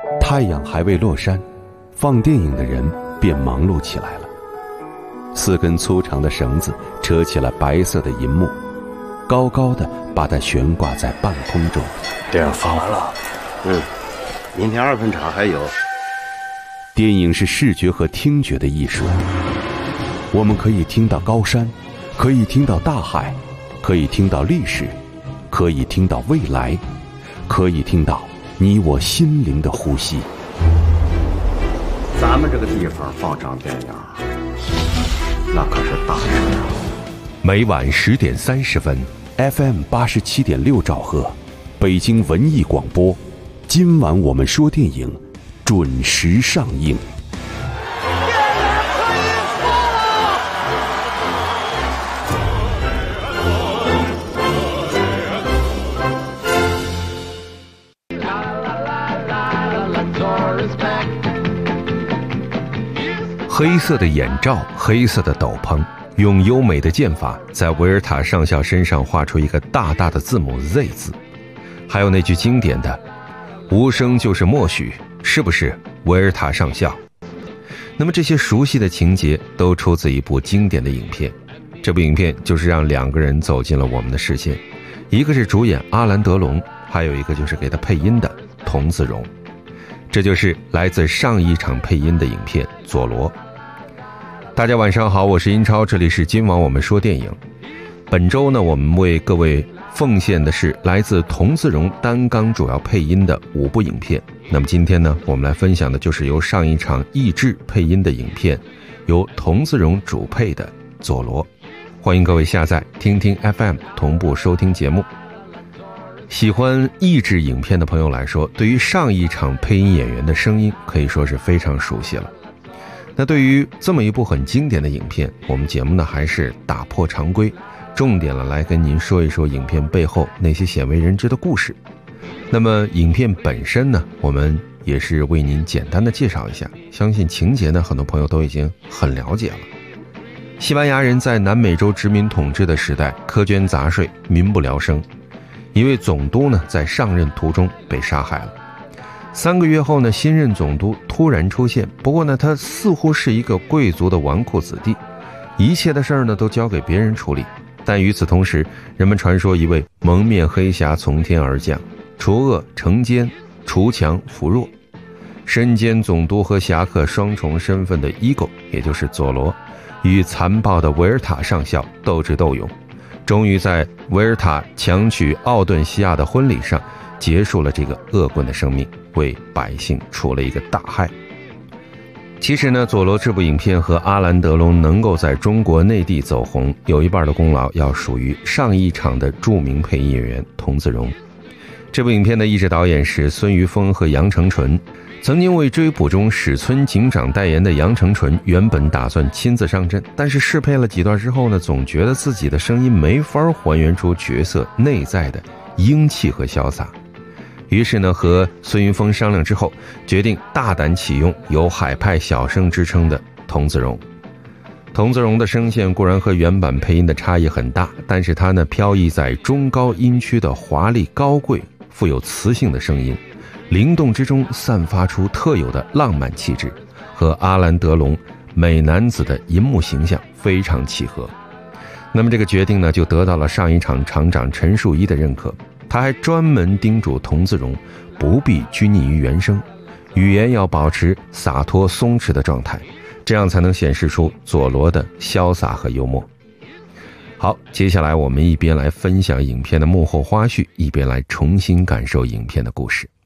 太阳还未落山，放电影的人便忙碌起来了。4根粗长的绳子扯起了白色的银幕，高高的把它悬挂在半空中。 电影放完了，明天2分场还有。 电影是视觉和听觉的艺术，我们可以听到高山，可以听到大海，可以听到历史，可以听到未来，可以听到你我心灵的呼吸。 咱们这个地方放场电影，那可是大事啊！ 每晚10点30分 ，FM 87.6兆赫，北京文艺广播。今晚我们说电影，准时上映。黑色的眼罩，黑色的斗篷，用优美的剑法在维尔塔上校身上画出一个大大的字母 Z 字，还有那句经典的无声就是默许，是不是维尔塔上校？那么这些熟悉的情节都出自一部经典的影片，这部影片就是让2个人走进了我们的视线，一个是主演阿兰·德龙，还有一个就是给他配音的童自荣。这就是来自上一场配音的影片《佐罗》。大家晚上好，我是英超，这里是今晚我们说电影。本周呢，我们为各位奉献的是来自童自荣担纲主要配音的5部影片。那么今天呢，我们来分享的就是由上一场译制配音的影片，由童自荣主配的《佐罗》。欢迎各位下载听听 FM 同步收听节目。喜欢译制影片的朋友来说，对于上一场配音演员的声音可以说是非常熟悉了。那对于这么一部很经典的影片，我们节目呢还是打破常规，重点了来跟您说一说影片背后那些鲜为人知的故事。那么影片本身呢，我们也是为您简单的介绍一下，相信情节呢很多朋友都已经很了解了。西班牙人在南美洲殖民统治的时代，苛捐杂税，民不聊生。一位总督呢在上任途中被杀害了。3个月后呢，新任总督突然出现，不过呢，他似乎是一个贵族的纨绔子弟，一切的事儿呢都交给别人处理。但与此同时，人们传说一位蒙面黑侠从天而降，除恶惩奸，除强扶弱。身兼总督和侠客双重身份的伊狗，也就是佐罗，与残暴的维尔塔上校斗智斗勇，终于在维尔塔强娶奥顿西亚的婚礼上结束了这个恶棍的生命，为百姓除了一个大害。其实呢，佐罗这部影片和阿兰·德龙能够在中国内地走红，有一半的功劳要属于上一场的著名配音演员童自荣。这部影片的译制导演是孙于峰和杨成纯。曾经为追捕中史村警长代言的杨成纯原本打算亲自上阵，但是试配了几段之后呢，总觉得自己的声音没法还原出角色内在的英气和潇洒。于是呢，和孙云峰商量之后，决定大胆启用有海派小生之称的童自荣。童自荣的声线固然和原版配音的差异很大，但是他呢飘逸在中高音区的华丽高贵、富有磁性的声音，灵动之中散发出特有的浪漫气质，和阿兰·德龙美男子的银幕形象非常契合。那么这个决定呢，就得到了上一场厂长陈树一的认可。他还专门叮嘱童自荣不必拘泥于原声，语言要保持洒脱松弛的状态，这样才能显示出佐罗的潇洒和幽默。好，接下来我们一边来分享影片的幕后花絮，一边来重新感受影片的故事。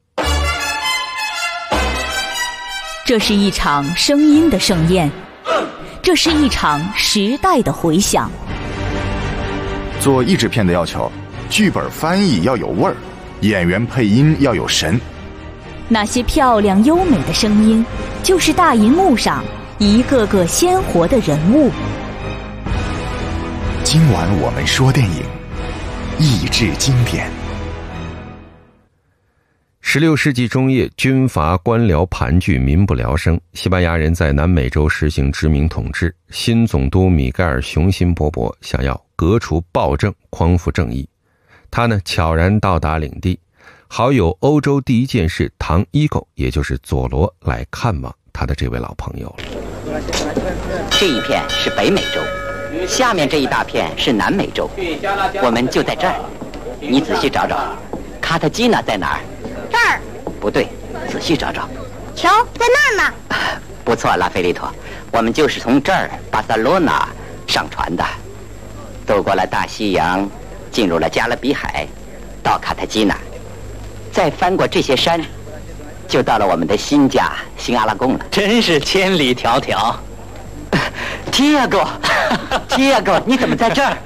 这是一场声音的盛宴，这是一场时代的回响。 做译制片的要求，剧本翻译要有味儿，演员配音要有神。 那些漂亮优美的声音，就是大荧幕上一个个鲜活的人物。 今晚我们说电影，译制经典。 16世纪中叶，军阀官僚盘踞，民不聊生。西班牙人在南美洲实行殖民统治，新总督米盖尔雄心勃勃，想要革除暴政，匡扶正义。他呢悄然到达领地， 好友欧洲第一剑士唐伊狗，也就是佐罗来看望他的这位老朋友了。 这一片是北美洲，下面这一大片是南美洲，我们就在这儿。你仔细找找，卡塔基纳在哪儿？ 这儿。 不对，仔细找找。 瞧，在那儿呢。 不错，拉菲利托，我们就是从这儿巴塞罗那上船的，渡过了大西洋，进入了加勒比海，到卡塔基纳，再翻过这些山，就到了我们的新家新阿拉贡了。 真是千里迢迢。 提亚哥，提亚哥，你怎么在这儿？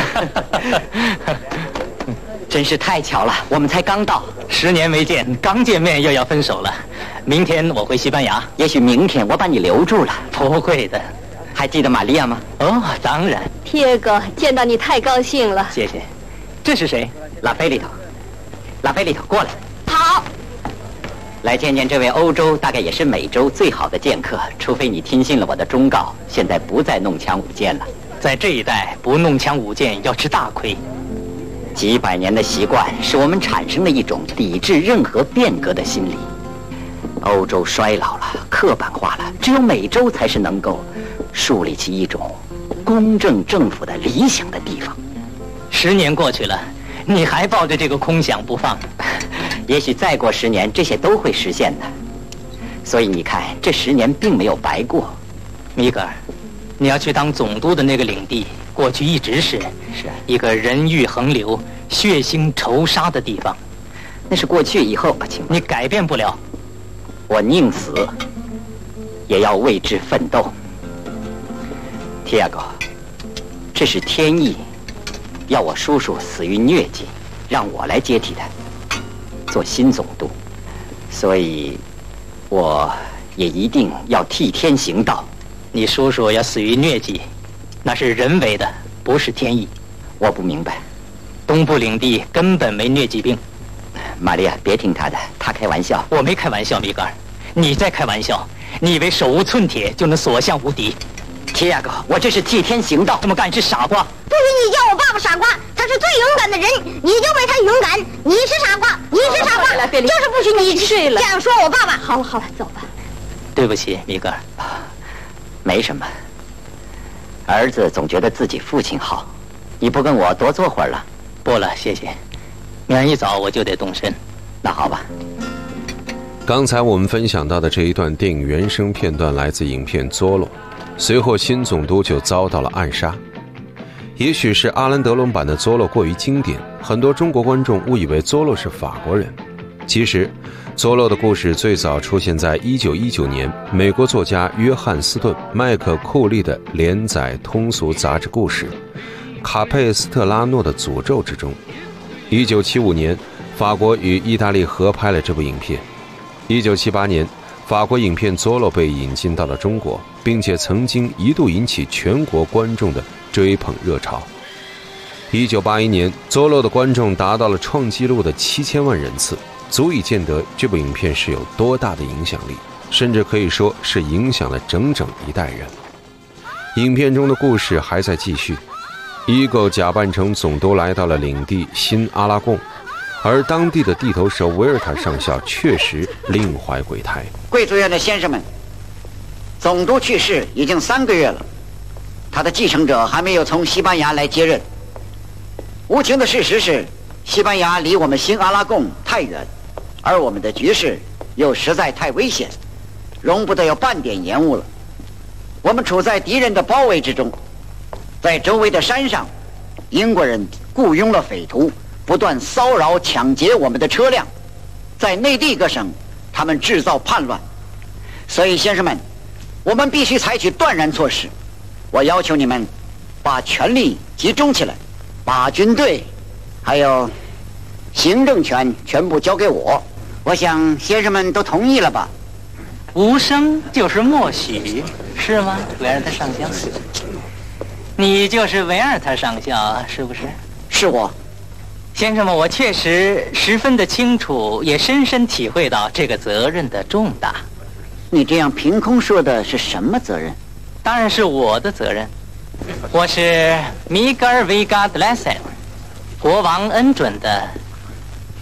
真是太巧了，我们才刚到 ，10年没见，刚见面又要分手了。明天我回西班牙， 也许明天我把你留住了。 不会的。 还记得玛利亚吗？ 哦，当然。 提亚哥，见到你太高兴了。 谢谢。这是谁？ 拉菲利托，拉菲利托，过来。 好。 来见见这位欧洲，大概也是美洲最好的剑客，除非你听信了我的忠告，现在不再弄枪舞剑了。 在这一带，不弄枪舞剑要吃大亏。 几百年的习惯使我们产生了一种抵制任何变革的心理。欧洲衰老了，刻板化了，只有美洲才是能够树立起一种公正政府的理想的地方。 10年过去了，你还抱着这个空想不放。 也许再过10年，这些都会实现的。所以你看，这10年并没有白过。 米格尔，你要去当总督的那个领地，过去一直是一个人欲横流、血腥仇杀的地方。 那是过去，以后请你改变不了。 我宁死也要为之奋斗。提亚哥，这是天意，要我叔叔死于疟疾，让我来接替他做新总督，所以我也一定要替天行道。 你叔叔要死于疟疾，那是人为的，不是天意。 我不明白， 东部领地根本没疟疾病。 玛利亚，别听他的，他开玩笑。 我没开玩笑，米格尔，你在开玩笑。你以为手无寸铁就能所向无敌？ 提亚哥，我这是替天行道。 这么干是傻瓜。 不许你叫我爸爸傻瓜，他是最勇敢的人，你就为他勇敢。你是傻瓜，你是傻瓜，就是不许你睡了。这样说我爸爸。好了好了，走吧。 对不起，米格尔。 没什么，儿子总觉得自己父亲好。你不跟我多坐会儿了？ 不了，谢谢。明儿一早我就得动身。 那好吧。 刚才我们分享到的这一段电影原声片段来自影片《佐罗》，随后新总督就遭到了暗杀。也许是阿兰·德隆版的佐罗过于经典，很多中国观众误以为佐罗是法国人。其实佐罗的故事最早出现在1919年美国作家约翰斯顿·麦克库利的连载通俗杂志故事《卡佩斯特拉诺的诅咒》之中。1975年法国与意大利合拍了这部影片。1978年法国影片《佐罗》被引进到了中国，并且曾经一度引起全国观众的追捧热潮。1981年《佐罗》的观众达到了创纪录的7000万人次，足以见得这部影片是有多大的影响力，甚至可以说是影响了整整一代人。影片中的故事还在继续，伊狗假扮成总督来到了领地新阿拉贡，而当地的地头蛇维尔塔上校确实另怀鬼胎。 贵族院的先生们，总督去世已经3个月了，他的继承者还没有从西班牙来接任。无情的事实是，西班牙离我们新阿拉贡太远，而我们的局势又实在太危险，容不得有半点延误了。我们处在敌人的包围之中，在周围的山上，英国人雇佣了匪徒，不断骚扰抢劫我们的车辆。在内地各省，他们制造叛乱。所以先生们，我们必须采取断然措施。我要求你们把权力集中起来，把军队还有行政权全部交给我。我想先生们都同意了吧？ 无声就是默许，是吗，维尔特上校？你就是维尔特上校，是不是？ 是我。 先生们，我确实十分的清楚，也深深体会到这个责任的重大。 你这样凭空说的是什么责任？ 当然是我的责任。我是米格尔·维加德莱塞，国王恩准的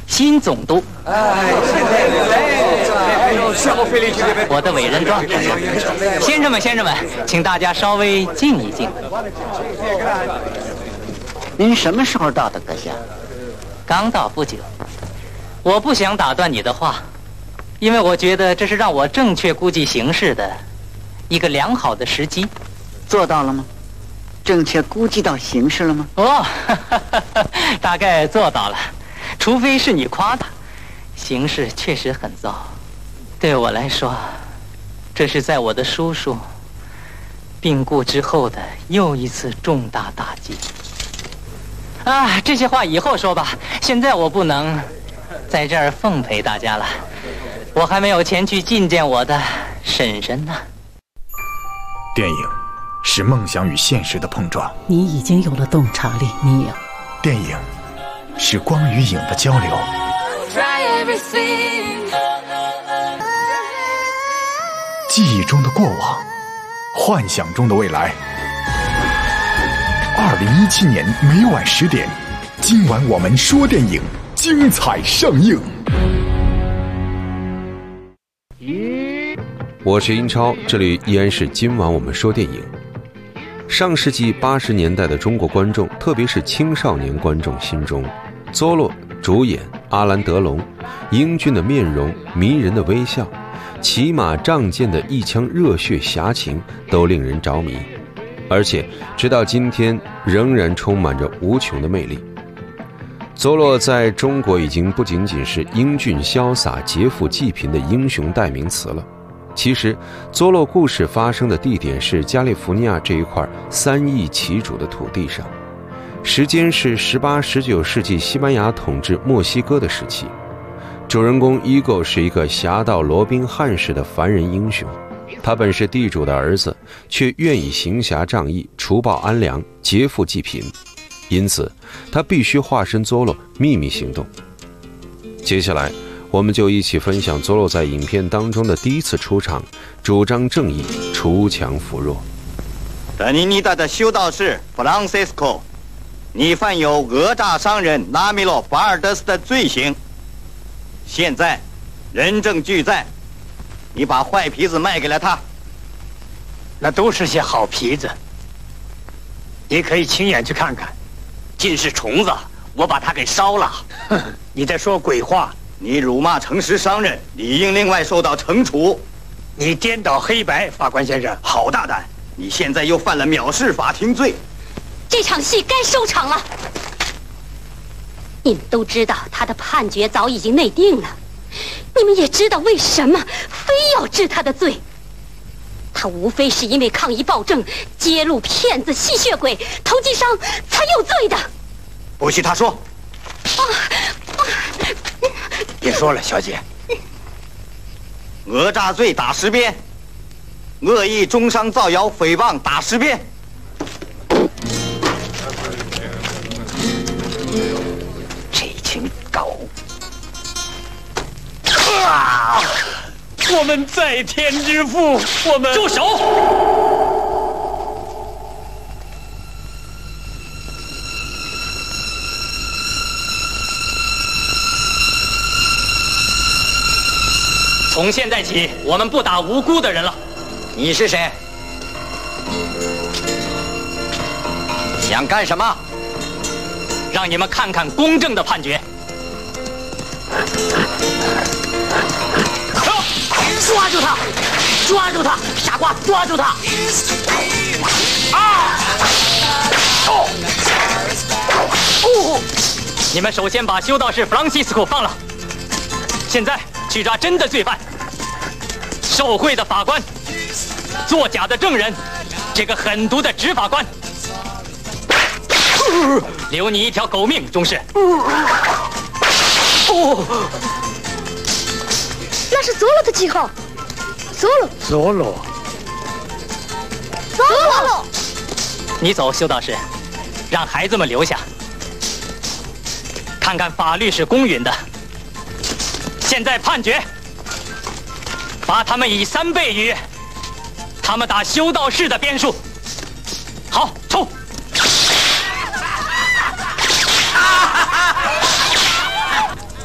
新总督。我的委任状，先生们，请大家稍微静一静。 您什么时候到的，阁下？ 刚到不久。我不想打断你的话，因为我觉得这是让我正确估计形势的一个良好的时机。 做到了吗？正确估计到形势了吗？ 哦，大概做到了，除非是你夸大。形势确实很糟，对我来说，这是在我的叔叔病故之后的又一次重大打击。啊，这些话以后说吧，现在我不能在这儿奉陪大家了，我还没有前去觐见我的婶婶呢。 电影是梦想与现实的碰撞， 你已经有了洞察力，你有。 电影是光与影的交流，记忆中的过往，幻想中的未来。2017年每晚10点，今晚我们说电影，精彩上映。 我是英超，这里依然是今晚我们说电影。上世纪80年代的中国观众，特别是青少年观众心中，Zorro主演阿兰·德龙，英俊的面容，迷人的微笑，骑马仗剑的一腔热血侠情，都令人着迷，而且直到今天仍然充满着无穷的魅力。Zorro在中国已经不仅仅是英俊潇洒、劫富济贫的英雄代名词了。其实Zorro故事发生的地点是加利福尼亚这一块3亿旗主的土地上，时间是18、19世纪西班牙统治墨西哥的时期。主人公伊戈是一个侠盗罗宾汉式的凡人英雄，他本是地主的儿子，却愿意行侠仗义，除暴安良，劫富济贫，因此他必须化身Zorro秘密行动。接下来我们就一起分享Zorro在影片当中的第一次出场，主张正义，锄强扶弱。 特尼尼达的修道士 Francisco， 你犯有讹诈商人拉米洛·法尔德斯的罪行。现在人证俱在，你把坏皮子卖给了他。 那都是些好皮子，你可以亲眼去看看。 尽是虫子，我把它给烧了。 你在说鬼话！ 你辱骂诚实商人，理应另外受到惩处。 你颠倒黑白，法官先生， 好大胆！你现在又犯了藐视法庭罪。 这场戏该收场了。你们都知道他的判决早已经内定了，你们也知道为什么非要治他的罪。他无非是因为抗议暴政、揭露骗子、吸血鬼、投机商才有罪的。 不许他说。 别说了，小姐。 讹诈罪打10鞭，恶意中伤、造谣、诽谤打10鞭。 这群狗！啊！我们在天之父，我们住手！从现在起，我们不打无辜的人了。 你是谁？想干什么？ 让你们看看公正的判决。 抓住他！抓住他！傻瓜，抓住他！ 你们首先把修道士弗朗西斯科放了，现在去抓真的罪犯。受贿的法官，作假的证人，这个狠毒的执法官，留你一条狗命，中士。 那是Zorro的记号。Zorro。 你走，修道士，让孩子们留下，看看法律是公允的。现在判决，把他们以3倍于他们打修道士的鞭数。好，冲！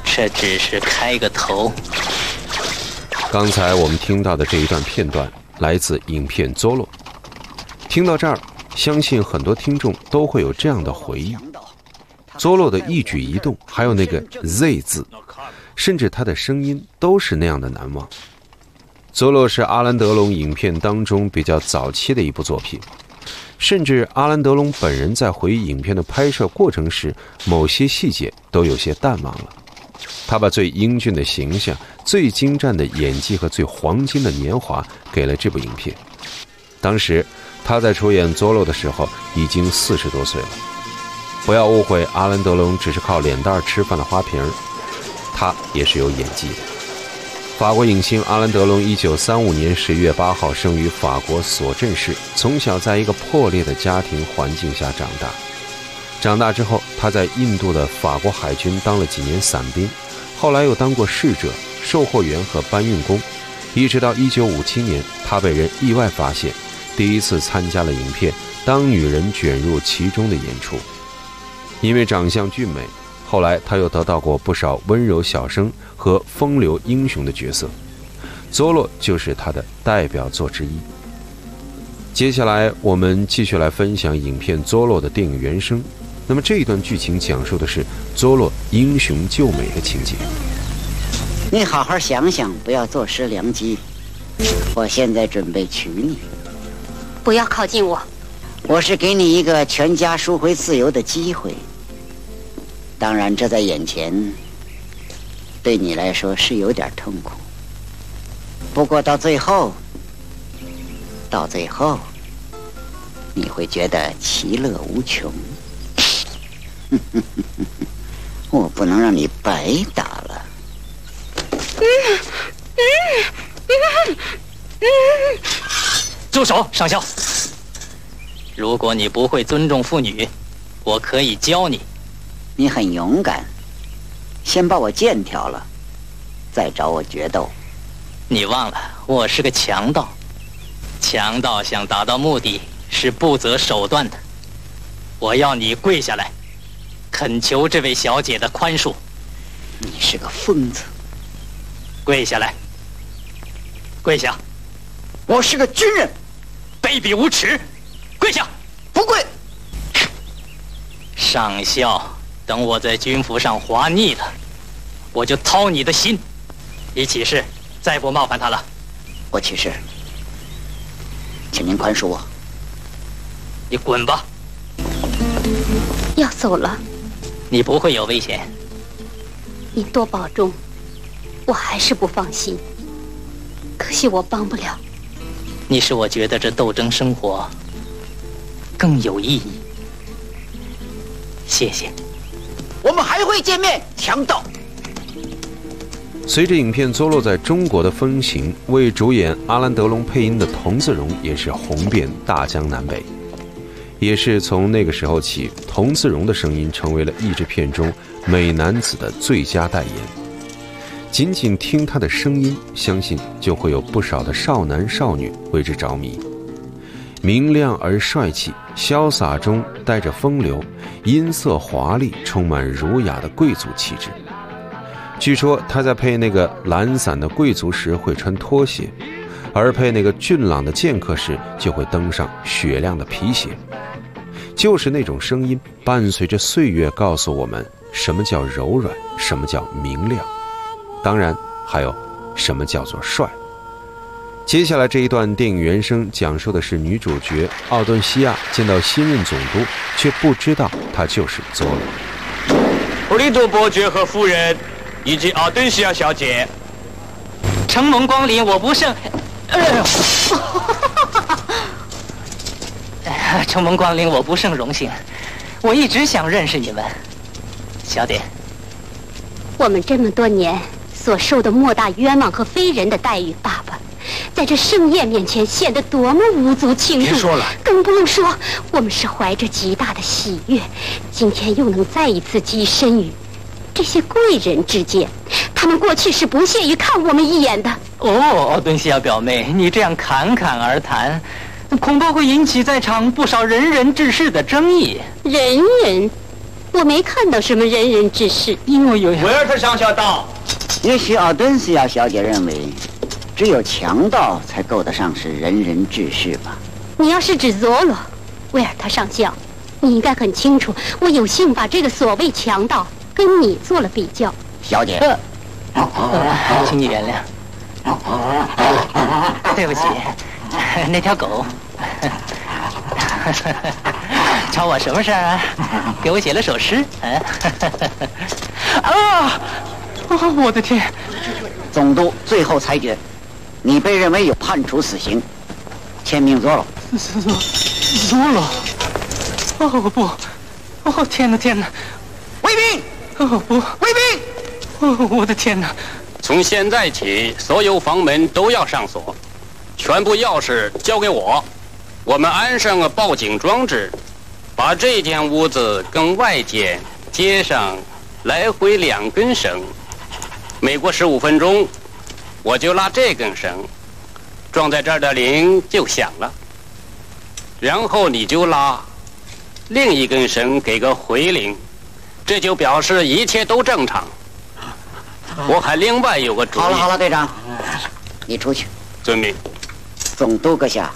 这只是开个头。 刚才我们听到的这一段片段来自影片《佐罗》。听到这儿，相信很多听众都会有这样的回忆：佐罗的一举一动，还有那个 Z 字，甚至他的声音都是那样的难忘。佐罗是阿兰德龙影片当中比较早期的一部作品，甚至阿兰德龙本人在回忆影片的拍摄过程时，某些细节都有些淡忘了。他把最英俊的形象、最精湛的演技和最黄金的年华给了这部影片。当时他在出演佐罗的时候已经40多岁了。不要误会，阿兰德龙只是靠脸蛋吃饭的花瓶，他也是有演技的。法国影星阿兰德龙1935年11月8号生于法国索镇市，从小在一个破裂的家庭环境下长大。长大之后，他在印度的法国海军当了几年伞兵，后来又当过侍者、售货员和搬运工，一直到1957年，他被人意外发现，第一次参加了影片《当女人卷入其中》的演出。因为长相俊美，后来他又得到过不少温柔小生和风流英雄的角色，佐罗就是他的代表作之一。接下来我们继续来分享影片《佐罗》的电影原声。那么这一段剧情讲述的是佐罗英雄救美的情节。 你好好想想，不要坐失良机。我现在准备娶你。 不要靠近我。 我是给你一个全家赎回自由的机会。当然，这在眼前，对你来说是有点痛苦。不过到最后，你会觉得其乐无穷。我不能让你白打了。 住手，上校！如果你不会尊重妇女，我可以教你。 你很勇敢，先把我剑挑了，再找我决斗。 你忘了，我是个强盗。强盗想达到目的是不择手段的。我要你跪下来，恳求这位小姐的宽恕。 你是个疯子！ 跪下来！跪下！ 我是个军人！ 卑鄙无耻！跪下！ 不跪！ 上校，等我在军服上滑腻了，我就掏你的心。你起誓，再不冒犯他了。 我起誓，请您宽恕我。 你滚吧！ 要走了？ 你不会有危险。 你多保重。我还是不放心，可惜我帮不了。 你使我觉得这斗争生活更有意义。谢谢。 我们还会见面，强盗。 随着影片《佐罗》在中国的风行，为主演阿兰德龙配音的童自荣也是红遍大江南北。也是从那个时候起，童自荣的声音成为了译制片中美男子的最佳代言。仅仅听他的声音，相信就会有不少的少男少女为之着迷。明亮而帅气，潇洒中带着风流，音色华丽，充满儒雅的贵族气质。据说他在配那个懒散的贵族时会穿拖鞋，而配那个俊朗的剑客时就会登上雪亮的皮鞋。就是那种声音，伴随着岁月告诉我们什么叫柔软，什么叫明亮，当然还有什么叫做帅。接下来这一段电影原声讲述的是女主角奥顿西亚见到新任总督，却不知道他就是佐罗。 普利多伯爵和夫人以及奥顿西亚小姐， 承蒙光临，我不胜承蒙光临，我不胜荣幸。我一直想认识你们，小姐。 我们这么多年所受的莫大冤枉和非人的待遇，爸爸，在这盛宴面前显得多么无足轻重。 别说了， 更不用说我们是怀着极大的喜悦，今天又能再一次跻身于这些贵人之间。他们过去是不屑于看我们一眼的。 哦，奥顿西亚表妹，你这样侃侃而谈，恐怕会引起在场不少仁人志士的争议。 仁人， 我没看到什么仁人志士。 维尔特上校道。 也许奥顿西亚小姐认为，只有强盗才够得上是仁人志士吧？ 你要是指佐罗，维尔特上校，你应该很清楚，我有幸把这个所谓强盗跟你做了比较。 小姐， 请你原谅，对不起，那条狗。找我什么事儿啊？给我写了首诗。我的天！ 总督最后裁决，你被认为有判处死刑，签名佐罗。 佐罗？哦不！哦天哪天哪！ 卫兵！ 哦不！ 卫兵！ 哦我的天哪！ 从现在起，所有房门都要上锁，全部钥匙交给我。我们安上个报警装置，把这间屋子跟外间接上来回2根绳，每过15分钟，我就拉这根绳，装在这儿的铃就响了，然后你就拉另一根绳给个回铃，这就表示一切都正常。我还另外有个主意。 好了，队长，你出去。 遵命。 总督阁下，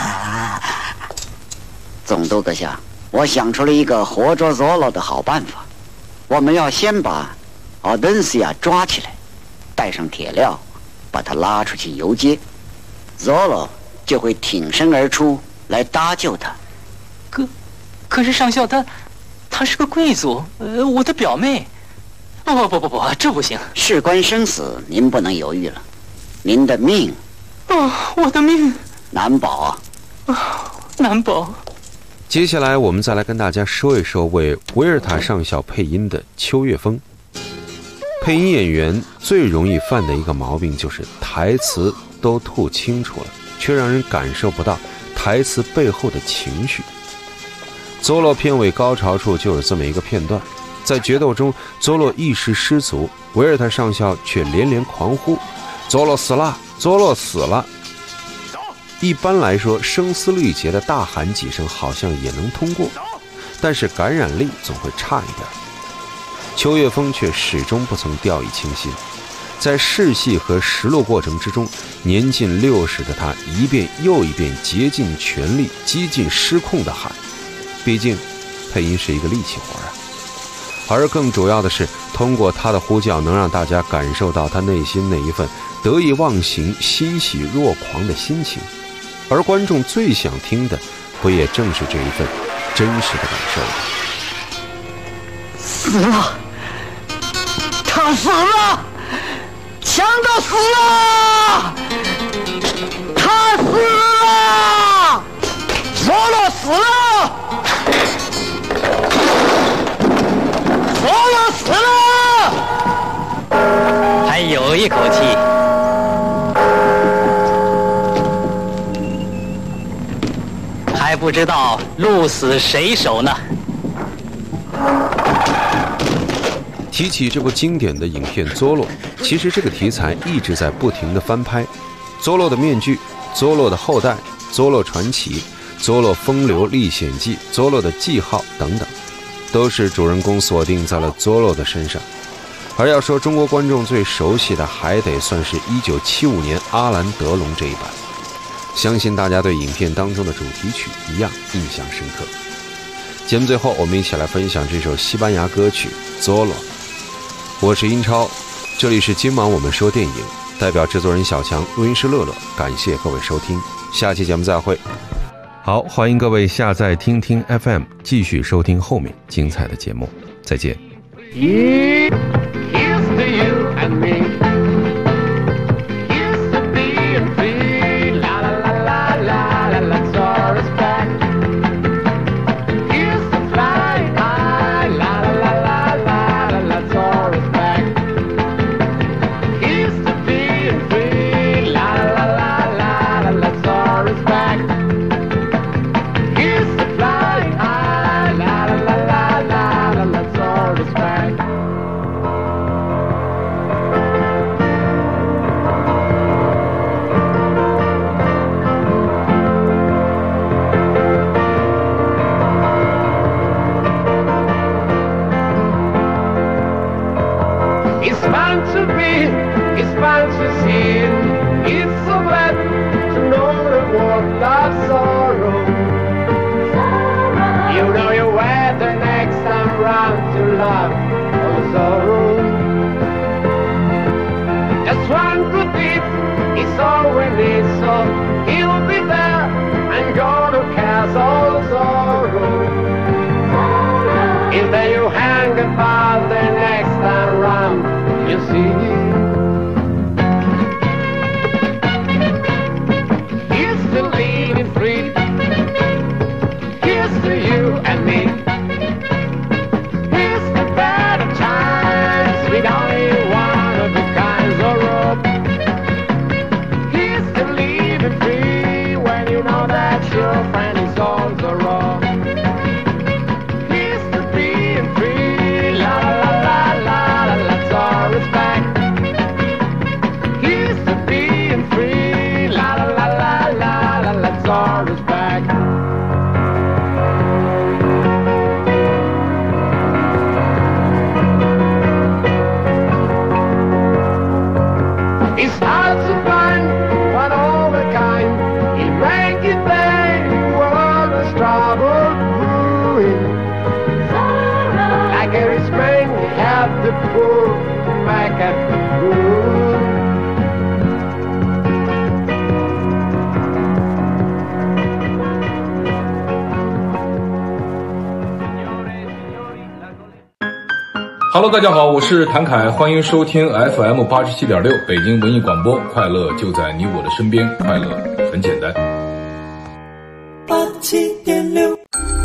总督阁下，我想出了一个活捉佐罗的好办法。我们要先把奥顿西亚抓起来，带上铁镣，把他拉出去游街，佐罗就会挺身而出来搭救他。 可是上校她是个贵族，我的表妹。不，这不行。 事关生死，您不能犹豫了。您的命， 我的命难保啊，难保。 接下来我们再来跟大家说一说为维尔塔上校配音的秋月峰。配音演员最容易犯的一个毛病就是台词都吐清楚了，却让人感受不到台词背后的情绪。佐罗片尾高潮处就有这么一个片段，在决斗中，佐罗意识失足，维尔塔上校却连连狂呼：“佐罗死了！佐罗死了！”一般来说，声嘶力竭的大喊几声好像也能通过，但是感染力总会差一点。秋月峰却始终不曾掉以轻心，在试戏和实录过程之中，年近60的他一遍又一遍竭尽全力、几近失控地喊。毕竟，配音是一个力气活啊。而更主要的是，通过他的呼叫，能让大家感受到他内心那一份得意忘形、欣喜若狂的心情。而观众最想听的，不也正是这一份真实的感受吗？ 死了，他死了，强盗死了，他死了，佐罗死了，佐罗死了， 还有一口气。还不知道鹿死谁手呢。 提起这部经典的影片《佐罗》，其实这个题材一直在不停的翻拍。佐罗的面具、佐罗的后代、佐罗传奇、佐罗风流历险记、佐罗的记号等等，都是主人公锁定在了佐罗的身上。而要说中国观众最熟悉的，还得算是1975年阿兰德龙这一版。相信大家对影片当中的主题曲一样印象深刻。节目最后，我们一起来分享这首西班牙歌曲《佐罗》。我是英超，这里是今晚我们说电影，代表制作人小强，录音师乐乐，感谢各位收听，下期节目再会。 好，欢迎各位下载听听 FM， 继续收听后面精彩的节目，再见。 sin. It's so bad to know the word of sorrow. You know you wait the next time round to love or sorrow. Just one good deed is all we need, so he'll be there and gonna cast all the sorrow. If then you hang about the next time round, you see. Here's to living free. Here's to you and me. Here's to better times with only one of the kinds of rope. Here's to living free when you know that your friend is also wrong. Here's to being free, la la la la la, let's all respect. Here's to being free, la la la la la la, let's all respect. It's hard to find one of a kind. You make it there, all the trouble brewing. Like a rich man, you have the poor to make it good. Hello， 大家好，我是谭凯，欢迎收听 FM 87.6北京文艺广播，快乐就在你我的身边，快乐很简单。 87.6。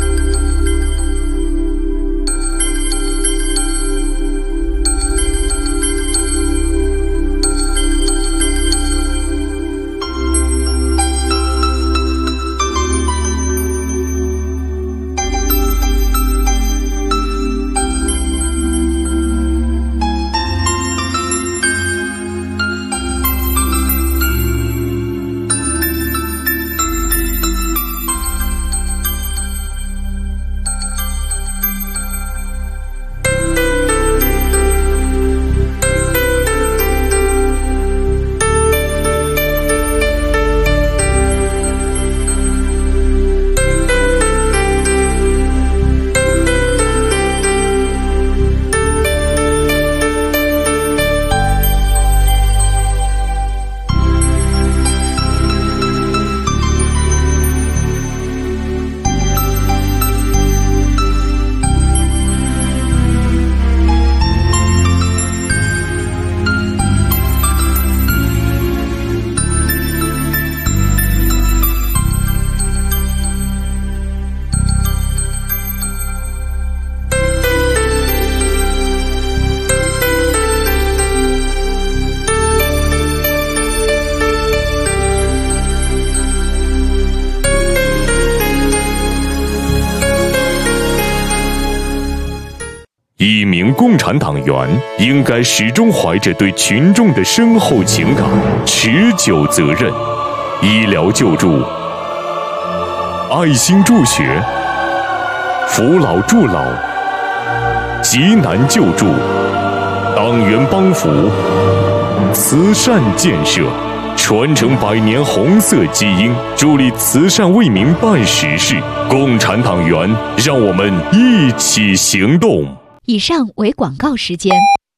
一名共产党员应该始终怀着对群众的深厚情感、持久责任。医疗救助、爱心助学、扶老助老、急难救助、党员帮扶、慈善建设，传承100年红色基因，助力慈善为民办实事。共产党员，让我们一起行动。 以上为广告时间。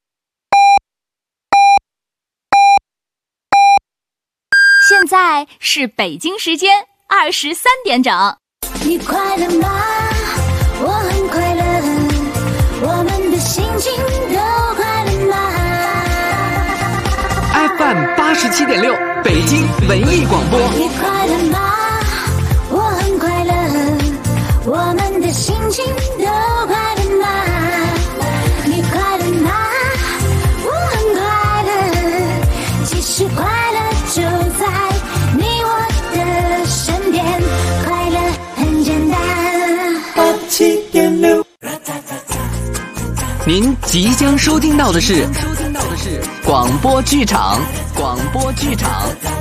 现在是北京时间23点整。 你快乐吗？我很快乐，我们的心情都快乐吗 ？FM 87.6北京文艺广播。 你快乐吗？我很快乐，我们的心情都快乐吗？你快乐吗？我很快乐，其实快乐就在你我的身边，快乐很简单。87.6。 您即将收听到的是广播剧场。